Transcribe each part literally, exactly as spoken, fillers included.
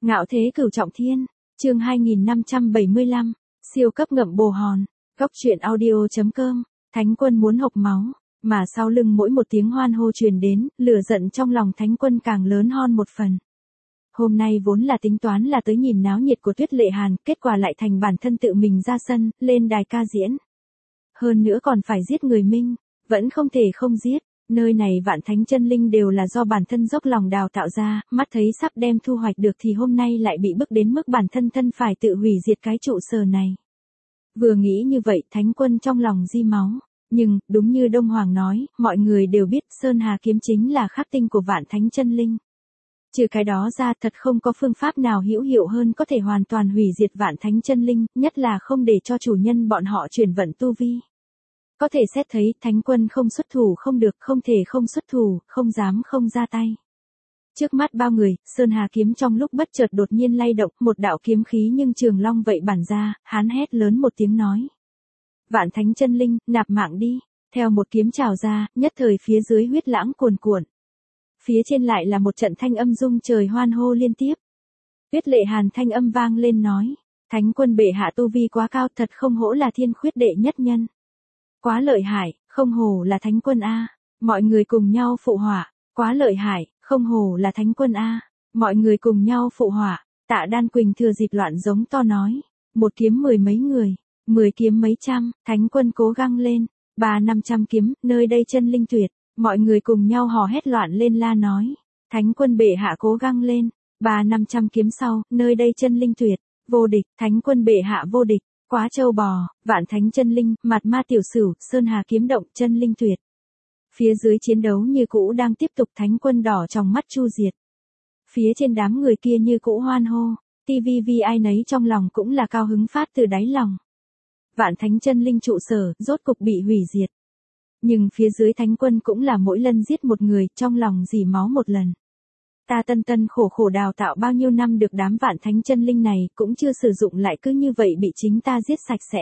Ngạo thế cửu trọng thiên, chương hai nghìn năm trăm bảy mươi lăm, siêu cấp ngậm bồ hòn, góc truyện audio.com, Thánh Quân muốn hộc máu, mà sau lưng mỗi một tiếng hoan hô truyền đến, lửa giận trong lòng Thánh Quân càng lớn hơn một phần. Hôm nay vốn là tính toán là tới nhìn náo nhiệt của Tuyết Lệ Hàn, kết quả lại thành bản thân tự mình ra sân, lên đài ca diễn. Hơn nữa còn phải giết người Minh, vẫn không thể không giết. Nơi này vạn thánh chân linh đều là do bản thân dốc lòng đào tạo ra, mắt thấy sắp đem thu hoạch được thì hôm nay lại bị bức đến mức bản thân thân phải tự hủy diệt cái trụ sở này. Vừa nghĩ như vậy Thánh Quân trong lòng di máu, nhưng, đúng như Đông Hoàng nói, mọi người đều biết Sơn Hà kiếm chính là khắc tinh của vạn thánh chân linh. Trừ cái đó ra thật không có phương pháp nào hữu hiệu hơn có thể hoàn toàn hủy diệt vạn thánh chân linh, nhất là không để cho chủ nhân bọn họ chuyển vận tu vi. Có thể xét thấy Thánh Quân không xuất thủ không được, không thể không xuất thủ, không dám không ra tay. Trước mắt bao người, Sơn Hà kiếm trong lúc bất chợt đột nhiên lay động, một đạo kiếm khí nhưng trường long vậy bản ra, hắn hét lớn một tiếng nói. Vạn thánh chân linh, nạp mạng đi, theo một kiếm trào ra, nhất thời phía dưới huyết lãng cuồn cuộn. Phía trên lại là một trận thanh âm rung trời hoan hô liên tiếp. Tuyết Lệ Hàn thanh âm vang lên nói, Thánh Quân bệ hạ tu vi quá cao, thật không hổ là thiên khuyết đệ nhất nhân. Quá lợi hại, không hổ là Thánh Quân a. Mọi người cùng nhau phụ họa, quá lợi hại, không hổ là Thánh Quân a. Mọi người cùng nhau phụ họa. Tạ Đan Quỳnh thừa dịp loạn giống to nói, một kiếm mười mấy người, mười kiếm mấy trăm, Thánh Quân cố gắng lên, ba năm trăm kiếm, nơi đây chân linh tuyệt. Mọi người cùng nhau hò hét loạn lên la nói, Thánh Quân bệ hạ cố gắng lên, ba năm trăm kiếm sau, nơi đây chân linh tuyệt, vô địch, Thánh Quân bệ hạ vô địch. Quá trâu bò, vạn thánh chân linh, mặt ma tiểu sửu, Sơn Hà kiếm động, chân linh tuyệt. Phía dưới chiến đấu như cũ đang tiếp tục, Thánh Quân đỏ trong mắt chu diệt. Phía trên đám người kia như cũ hoan hô, ti vi vi ai nấy trong lòng cũng là cao hứng phát từ đáy lòng. Vạn thánh chân linh trụ sở, rốt cục bị hủy diệt. Nhưng phía dưới Thánh Quân cũng là mỗi lần giết một người, trong lòng dỉ máu một lần. Ta tân tân khổ khổ đào tạo bao nhiêu năm được đám vạn thánh chân linh này, cũng chưa sử dụng lại cứ như vậy bị chính ta giết sạch sẽ.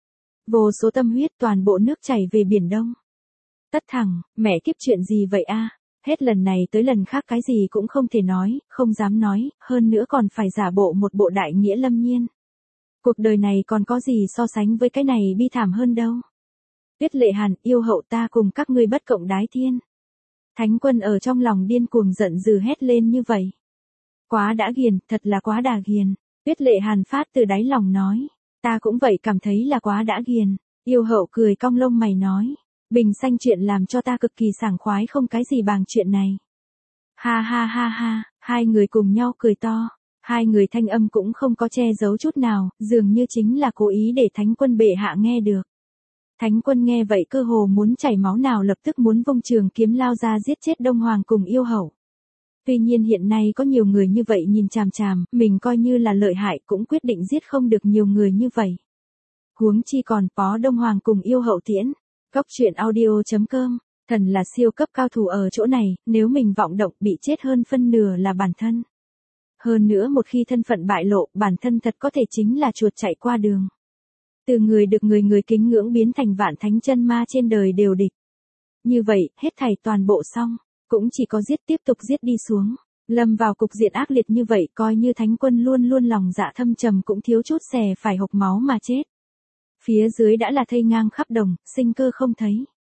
Vô số tâm huyết toàn bộ nước chảy về biển Đông. Tất thẳng, mẹ kiếp chuyện gì vậy a? Hết lần này tới lần khác cái gì cũng không thể nói, không dám nói, hơn nữa còn phải giả bộ một bộ đại nghĩa lâm nhiên. Cuộc đời này còn có gì so sánh với cái này bi thảm hơn đâu. Tuyết Lệ Hàn, yêu hậu ta cùng các ngươi bất cộng đái thiên. Thánh Quân ở trong lòng điên cuồng giận dữ hét lên như vậy. Quá đã ghiền, thật là quá đà ghiền. Tuyết Lệ Hàn phát từ đáy lòng nói. Ta cũng vậy cảm thấy là quá đã ghiền. Yêu hậu cười cong lông mày nói. Bình xanh chuyện làm cho ta cực kỳ sảng khoái không cái gì bằng chuyện này. Ha ha ha ha, hai người cùng nhau cười to. Hai người thanh âm cũng không có che giấu chút nào, dường như chính là cố ý để Thánh Quân bệ hạ nghe được. Thánh Quân nghe vậy cơ hồ muốn chảy máu nào lập tức muốn vung trường kiếm lao ra giết chết Đông Hoàng cùng yêu hậu. Tuy nhiên hiện nay có nhiều người như vậy nhìn chằm chằm, mình coi như là lợi hại cũng quyết định giết không được nhiều người như vậy. Huống chi còn có Đông Hoàng cùng yêu hậu tiễn. Góc truyện audio.com, thần là siêu cấp cao thủ ở chỗ này, nếu mình vọng động bị chết hơn phân nửa là bản thân. Hơn nữa một khi thân phận bại lộ, bản thân thật có thể chính là chuột chạy qua đường. Từ người được người người kính ngưỡng biến thành vạn thánh chân ma trên đời đều địch. Như vậy, hết thảy toàn bộ xong, cũng chỉ có giết tiếp tục giết đi xuống. Lâm vào cục diện ác liệt như vậy coi như Thánh Quân luôn luôn lòng dạ thâm trầm cũng thiếu chút xè phải hộc máu mà chết. Phía dưới đã là thây ngang khắp đồng, sinh cơ không thấy.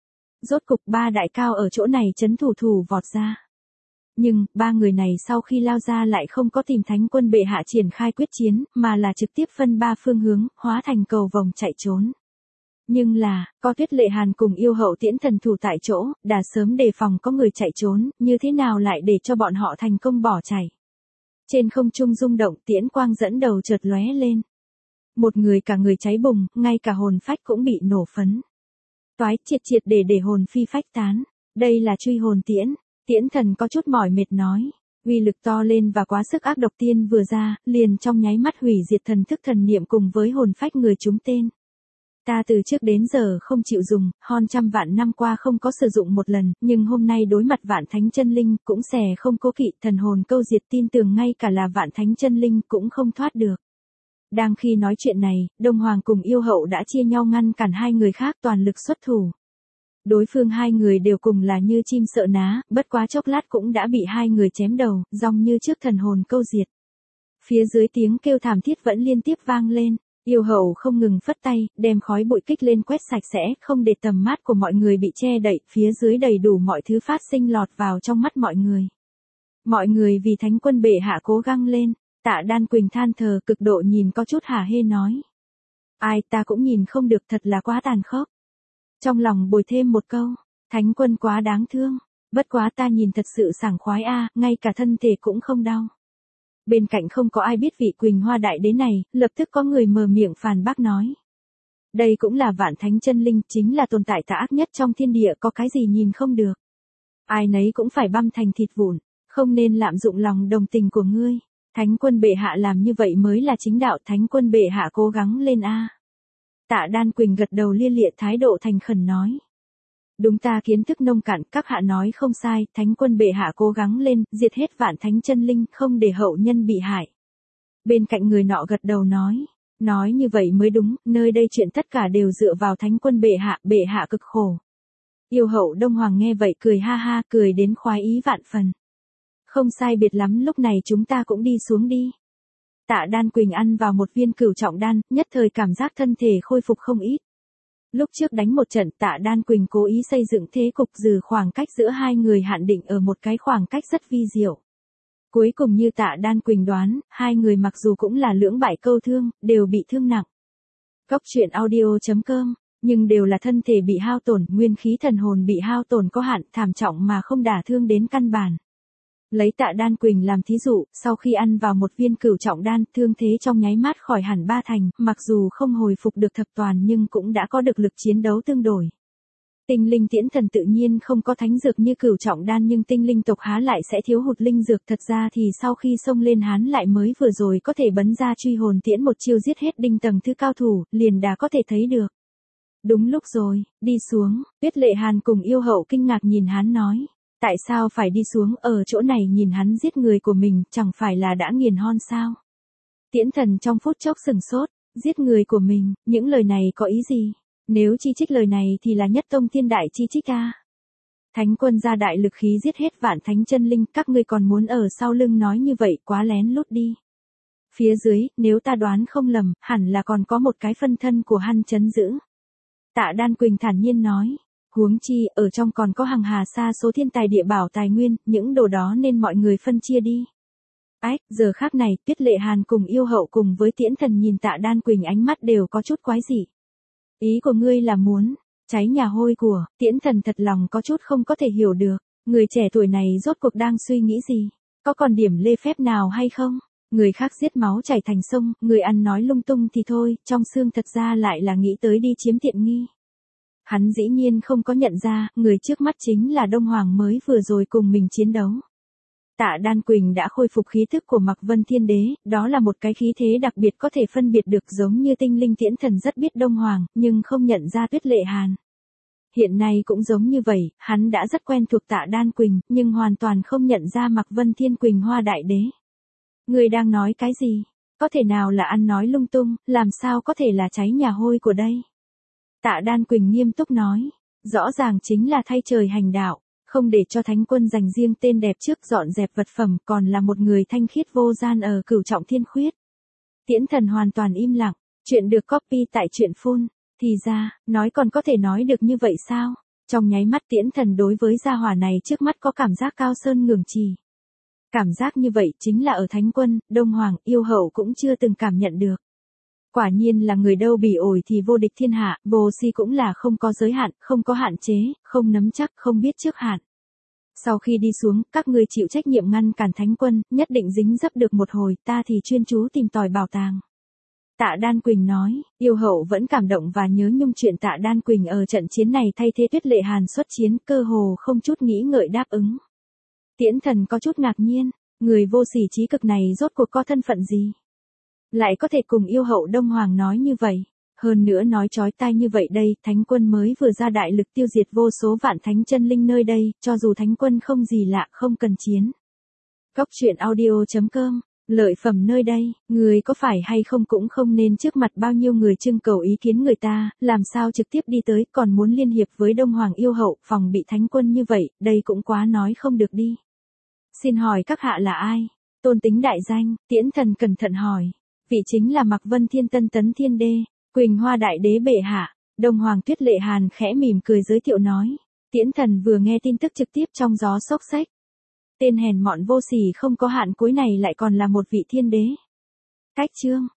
Rốt cục ba đại cao ở chỗ này chấn thủ thủ vọt ra. Nhưng, ba người này sau khi lao ra lại không có tìm Thánh Quân bệ hạ triển khai quyết chiến, mà là trực tiếp phân ba phương hướng, hóa thành cầu vòng chạy trốn. Nhưng là, có Tuyết Lệ Hàn cùng yêu hậu tiễn thần thủ tại chỗ, đã sớm đề phòng có người chạy trốn, như thế nào lại để cho bọn họ thành công bỏ chạy. Trên không trung rung động tiễn quang dẫn đầu chợt lóe lên. Một người cả người cháy bùng, ngay cả hồn phách cũng bị nổ phấn. Toái triệt triệt để để hồn phi phách tán. Đây là truy hồn tiễn. Tiễn thần có chút mỏi mệt nói, uy lực to lên và quá sức ác độc tiên vừa ra, liền trong nháy mắt hủy diệt thần thức thần niệm cùng với hồn phách người chúng tên. Ta từ trước đến giờ không chịu dùng, hơn trăm vạn năm qua không có sử dụng một lần, nhưng hôm nay đối mặt vạn thánh chân linh cũng xè không cố kỵ thần hồn câu diệt tin tưởng ngay cả là vạn thánh chân linh cũng không thoát được. Đang khi nói chuyện này, Đông Hoàng cùng yêu hậu đã chia nhau ngăn cản hai người khác toàn lực xuất thủ. Đối phương hai người đều cùng là như chim sợ ná, bất quá chốc lát cũng đã bị hai người chém đầu, dòng như trước thần hồn câu diệt. Phía dưới tiếng kêu thảm thiết vẫn liên tiếp vang lên, yêu hậu không ngừng phất tay, đem khói bụi kích lên quét sạch sẽ, không để tầm mắt của mọi người bị che đậy, phía dưới đầy đủ mọi thứ phát sinh lọt vào trong mắt mọi người. Mọi người vì thánh quân bệ hạ cố gắng lên, Tạ Đan Quỳnh than thờ cực độ nhìn có chút hả hê nói. Ai ta cũng nhìn không được, thật là quá tàn khốc. Trong lòng bồi thêm một câu, thánh quân quá đáng thương, bất quá ta nhìn thật sự sảng khoái a, ngay cả thân thể cũng không đau. Bên cạnh không có ai biết vị Quỳnh Hoa đại đế này, lập tức có người mở miệng phàn bác nói. Đây cũng là Vạn Thánh Chân Linh, chính là tồn tại tà ác nhất trong thiên địa, có cái gì nhìn không được. Ai nấy cũng phải băm thành thịt vụn, không nên lạm dụng lòng đồng tình của ngươi. Thánh quân bệ hạ làm như vậy mới là chính đạo, thánh quân bệ hạ cố gắng lên a. Tạ Đan Quỳnh gật đầu lia lịa, thái độ thành khẩn nói. Đúng, ta kiến thức nông cạn, các hạ nói không sai, thánh quân bệ hạ cố gắng lên, diệt hết Vạn Thánh Chân Linh, không để hậu nhân bị hại. Bên cạnh người nọ gật đầu nói, nói như vậy mới đúng, nơi đây chuyện tất cả đều dựa vào thánh quân bệ hạ, bệ hạ cực khổ. Yêu hậu Đông Hoàng nghe vậy cười ha ha, cười đến khoái ý vạn phần. Không sai biệt lắm, lúc này chúng ta cũng đi xuống đi. Tạ Đan Quỳnh ăn vào một viên cửu trọng đan, nhất thời cảm giác thân thể khôi phục không ít. Lúc trước đánh một trận, Tạ Đan Quỳnh cố ý xây dựng thế cục giữ khoảng cách giữa hai người hạn định ở một cái khoảng cách rất vi diệu. Cuối cùng như Tạ Đan Quỳnh đoán, hai người mặc dù cũng là lưỡng bại câu thương, đều bị thương nặng. Góc truyện audio chấm com, nhưng đều là thân thể bị hao tổn, nguyên khí thần hồn bị hao tổn có hạn, thảm trọng mà không đả thương đến căn bản. Lấy Tạ Đan Quỳnh làm thí dụ, sau khi ăn vào một viên cửu trọng đan, thương thế trong nháy mắt khỏi hẳn ba thành, mặc dù không hồi phục được thập toàn nhưng cũng đã có được lực chiến đấu tương đối. Tinh linh tiễn thần tự nhiên không có thánh dược như cửu trọng đan, nhưng tinh linh tộc há lại sẽ thiếu hụt linh dược, thật ra thì sau khi xông lên hán lại mới vừa rồi có thể bấn ra truy hồn tiễn một chiêu giết hết đinh tầng thứ cao thủ, liền đã có thể thấy được. Đúng lúc rồi, đi xuống, Tuyết Lệ Hàn cùng yêu hậu kinh ngạc nhìn hắn nói. Tại sao phải đi xuống, ở chỗ này nhìn hắn giết người của mình, chẳng phải là đã nghiền hon sao? Tiễn thần trong phút chốc sừng sốt, giết người của mình, những lời này có ý gì? Nếu chi trích lời này thì là nhất tông thiên đại chi trích a. Thánh quân ra đại lực khí giết hết Vạn Thánh Chân Linh, các ngươi còn muốn ở sau lưng nói như vậy, quá lén lút đi. Phía dưới, nếu ta đoán không lầm, hẳn là còn có một cái phân thân của hắn trấn giữ. Tạ Đan Quỳnh thản nhiên nói. Huống chi, ở trong còn có hàng hà sa số thiên tài địa bảo tài nguyên, những đồ đó nên mọi người phân chia đi. Ách, giờ khác này, Tuyết Lệ Hàn cùng yêu hậu cùng với tiễn thần nhìn Tạ Đan Quỳnh ánh mắt đều có chút quái dị. Ý của ngươi là muốn, cháy nhà hôi của, tiễn thần thật lòng có chút không có thể hiểu được. Người trẻ tuổi này rốt cuộc đang suy nghĩ gì? Có còn điểm lê phép nào hay không? Người khác giết máu chảy thành sông, người ăn nói lung tung thì thôi, trong xương thật ra lại là nghĩ tới đi chiếm tiện nghi. Hắn dĩ nhiên không có nhận ra, người trước mắt chính là Đông Hoàng mới vừa rồi cùng mình chiến đấu. Tạ Đan Quỳnh đã khôi phục khí thức của Mạc Vân Thiên Đế, đó là một cái khí thế đặc biệt có thể phân biệt được, giống như tinh linh tiễn thần rất biết Đông Hoàng, nhưng không nhận ra Tuyết Lệ Hàn. Hiện nay cũng giống như vậy, hắn đã rất quen thuộc Tạ Đan Quỳnh, nhưng hoàn toàn không nhận ra Mạc Vân Thiên Quỳnh Hoa Đại Đế. Người đang nói cái gì? Có thể nào là ăn nói lung tung, làm sao có thể là cháy nhà hôi của đây? Tạ Đan Quỳnh nghiêm túc nói, rõ ràng chính là thay trời hành đạo, không để cho thánh quân dành riêng tên đẹp trước dọn dẹp vật phẩm, còn là một người thanh khiết vô gian ở cửu trọng thiên khuyết. Tiễn thần hoàn toàn im lặng, chuyện được copy tại truyện phun, thì ra, nói còn có thể nói được như vậy sao? Trong nháy mắt tiễn thần đối với gia hỏa này trước mắt có cảm giác cao sơn ngưỡng trì. Cảm giác như vậy chính là ở thánh quân, Đông Hoàng, yêu hậu cũng chưa từng cảm nhận được. Quả nhiên là người đâu bỉ ổi thì vô địch thiên hạ, vô si cũng là không có giới hạn, không có hạn chế, không nắm chắc, không biết trước hạn. Sau khi đi xuống, các ngươi chịu trách nhiệm ngăn cản thánh quân, nhất định dính dấp được một hồi, ta thì chuyên chú tìm tòi bảo tàng. Tạ Đan Quỳnh nói, yêu hậu vẫn cảm động và nhớ nhung chuyện Tạ Đan Quỳnh ở trận chiến này thay thế Tuyết Lệ Hàn xuất chiến, cơ hồ không chút nghĩ ngợi đáp ứng. Tiễn thần có chút ngạc nhiên, người vô sỉ trí cực này rốt cuộc có thân phận gì? Lại có thể cùng yêu hậu Đông Hoàng nói như vậy, hơn nữa nói chói tai như vậy đây, thánh quân mới vừa ra đại lực tiêu diệt vô số Vạn Thánh Chân Linh nơi đây, cho dù thánh quân không gì lạ, không cần chiến. Góc truyện audio chấm com, lợi phẩm nơi đây, người có phải hay không cũng không nên trước mặt bao nhiêu người trưng cầu ý kiến người ta, làm sao trực tiếp đi tới, còn muốn liên hiệp với Đông Hoàng yêu hậu, phòng bị thánh quân như vậy, đây cũng quá nói không được đi. Xin hỏi các hạ là ai? Tôn tính đại danh, Tiễn Thần cẩn thận hỏi. Vị chính là Mạc Vân Thiên Tân Tấn Thiên Đê, Quỳnh Hoa Đại Đế bệ hạ. Đông Hoàng Tuyết Lệ Hàn khẽ mỉm cười giới thiệu nói. Tiễn Thần vừa nghe tin tức trực tiếp trong gió xốc xách. Tên hèn mọn vô sỉ không có hạn cuối này lại còn là một vị thiên đế. Cách chương.